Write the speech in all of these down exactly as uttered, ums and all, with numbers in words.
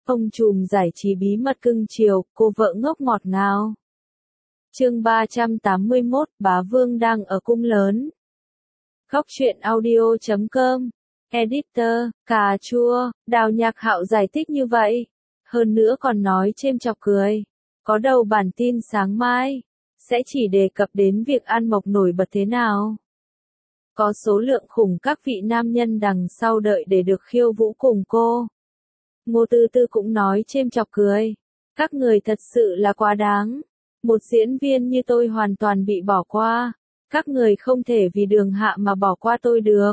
Ông trùm giải trí bí mật cưng chiều, cô vợ ngốc ngọt ngào. Chương ba trăm tám mươi mốt, Bá Vương đang ở cung lớn. Góc truyện audio chấm com. Editor, cà chua, Đào Nhạc Hạo giải thích như vậy. Hơn nữa còn nói chêm chọc cười. Có đầu bản tin sáng mai, sẽ chỉ đề cập đến việc An Mộc nổi bật thế nào. Có số lượng khủng các vị nam nhân đằng sau đợi để được khiêu vũ cùng cô. Ngô Tư Tư cũng nói chêm chọc cười. Các người thật sự là quá đáng. Một diễn viên như tôi hoàn toàn bị bỏ qua. Các người không thể vì Đường Hạ mà bỏ qua tôi được.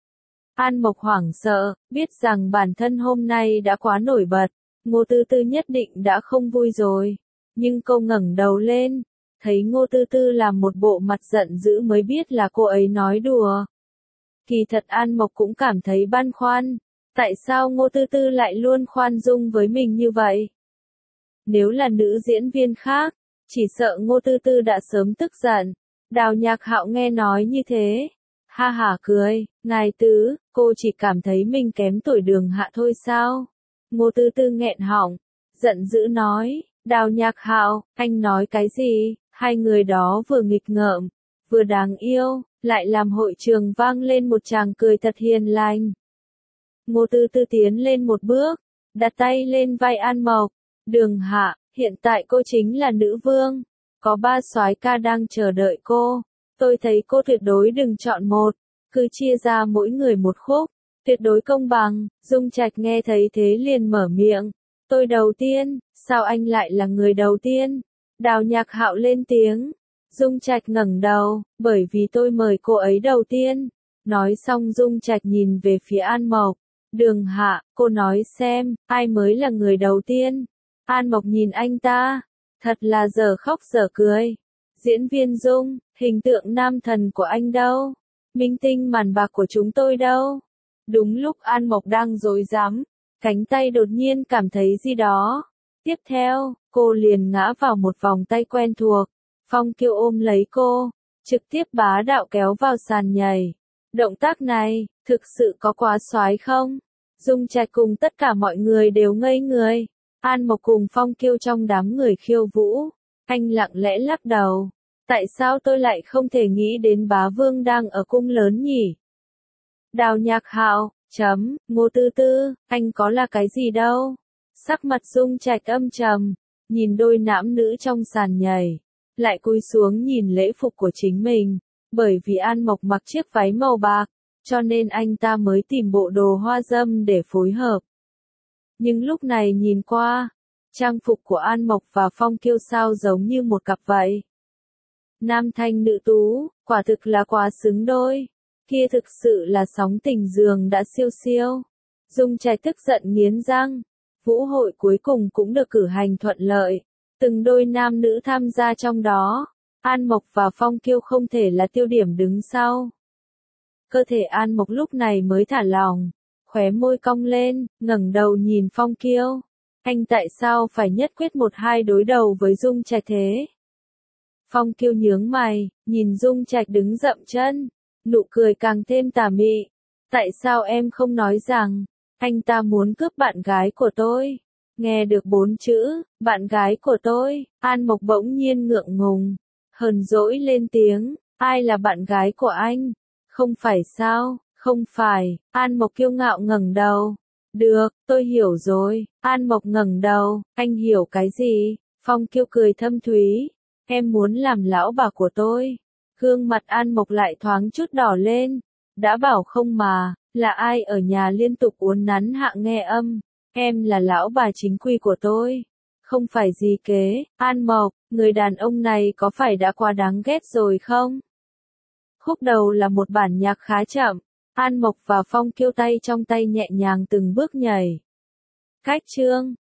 An Mộc hoảng sợ, biết rằng bản thân hôm nay đã quá nổi bật. Ngô Tư Tư nhất định đã không vui rồi. Nhưng cô ngẩng đầu lên, thấy Ngô Tư Tư làm một bộ mặt giận dữ mới biết là cô ấy nói đùa. Kỳ thật An Mộc cũng cảm thấy băn khoăn. Tại sao Ngô Tư Tư lại luôn khoan dung với mình như vậy? Nếu là nữ diễn viên khác, chỉ sợ Ngô Tư Tư đã sớm tức giận. Đào Nhạc Hạo nghe nói như thế, ha hả cười, ngài tứ, cô chỉ cảm thấy mình kém tuổi Đường Hạ thôi sao? Ngô Tư Tư nghẹn họng, giận dữ nói, Đào Nhạc Hạo, anh nói cái gì? Hai người đó vừa nghịch ngợm, vừa đáng yêu, lại làm hội trường vang lên một tràng cười thật hiền lành. Ngô Tư Tư tiến lên một bước, đặt tay lên vai An Mộc. Đường Hạ, hiện tại cô chính là nữ vương. Có ba soái ca đang chờ đợi cô. Tôi thấy cô tuyệt đối đừng chọn một. Cứ chia ra mỗi người một khúc. Tuyệt đối công bằng. Dung Trạch nghe thấy thế liền mở miệng. Tôi đầu tiên, sao anh lại là người đầu tiên? Đào Nhạc Hạo lên tiếng. Dung Trạch ngẩng đầu, bởi vì tôi mời cô ấy đầu tiên. Nói xong Dung Trạch nhìn về phía An Mộc. Đường Hạ, cô nói xem, ai mới là người đầu tiên? An Mộc nhìn anh ta, thật là dở khóc dở cười. Diễn viên Dung, hình tượng nam thần của anh đâu? Minh tinh màn bạc của chúng tôi đâu? Đúng lúc An Mộc đang rối rắm, cánh tay đột nhiên cảm thấy gì đó. Tiếp theo, cô liền ngã vào một vòng tay quen thuộc. Phong Kiêu ôm lấy cô, trực tiếp bá đạo kéo vào sàn nhảy. Động tác này, thực sự có quá soái không? Dung Trạch cùng tất cả mọi người đều ngây người. An Mộc cùng Phong Kiêu trong đám người khiêu vũ. Anh lặng lẽ lắc đầu. Tại sao tôi lại không thể nghĩ đến Bá Vương đang ở cung lớn nhỉ? Đào Nhạc Hạo, chấm, Ngô Tư Tư, anh có là cái gì đâu? Sắc mặt Dung Trạch âm trầm, nhìn đôi nam nữ trong sàn nhảy. Lại cúi xuống nhìn lễ phục của chính mình. Bởi vì An Mộc mặc chiếc váy màu bạc, cho nên anh ta mới tìm bộ đồ hoa dâm để phối hợp. Nhưng lúc này nhìn qua, trang phục của An Mộc và Phong Kiêu sao giống như một cặp vậy. Nam thanh nữ tú, quả thực là quá xứng đôi. Kia thực sự là sóng tình giường đã siêu siêu. Dung Trạch tức giận nghiến răng. Vũ hội cuối cùng cũng được cử hành thuận lợi. Từng đôi nam nữ tham gia trong đó. An Mộc và Phong Kiêu không thể là tiêu điểm đứng sau. Cơ thể An Mộc lúc này mới thả lỏng, khóe môi cong lên, ngẩng đầu nhìn Phong Kiêu. Anh tại sao phải nhất quyết một hai đối đầu với Dung Trạch thế? Phong Kiêu nhướng mày, nhìn Dung Trạch đứng dậm chân, nụ cười càng thêm tà mị. Tại sao em không nói rằng, anh ta muốn cướp bạn gái của tôi? Nghe được bốn chữ, bạn gái của tôi, An Mộc bỗng nhiên ngượng ngùng, hờn dỗi lên tiếng, ai là bạn gái của anh? Không phải sao, không phải, An Mộc kiêu ngạo ngẩng đầu. Được, tôi hiểu rồi, An Mộc ngẩng đầu, anh hiểu cái gì? Phong Kiêu cười thâm thúy, em muốn làm lão bà của tôi. Gương mặt An Mộc lại thoáng chút đỏ lên, đã bảo không mà, là ai ở nhà liên tục uốn nắn hạ nghe âm, em là lão bà chính quy của tôi. Không phải gì kế, An Mộc, người đàn ông này có phải đã quá đáng ghét rồi không? Khúc đầu là một bản nhạc khá chậm, An Mộc và Phong Kiêu tay trong tay nhẹ nhàng từng bước nhảy. Cách chương,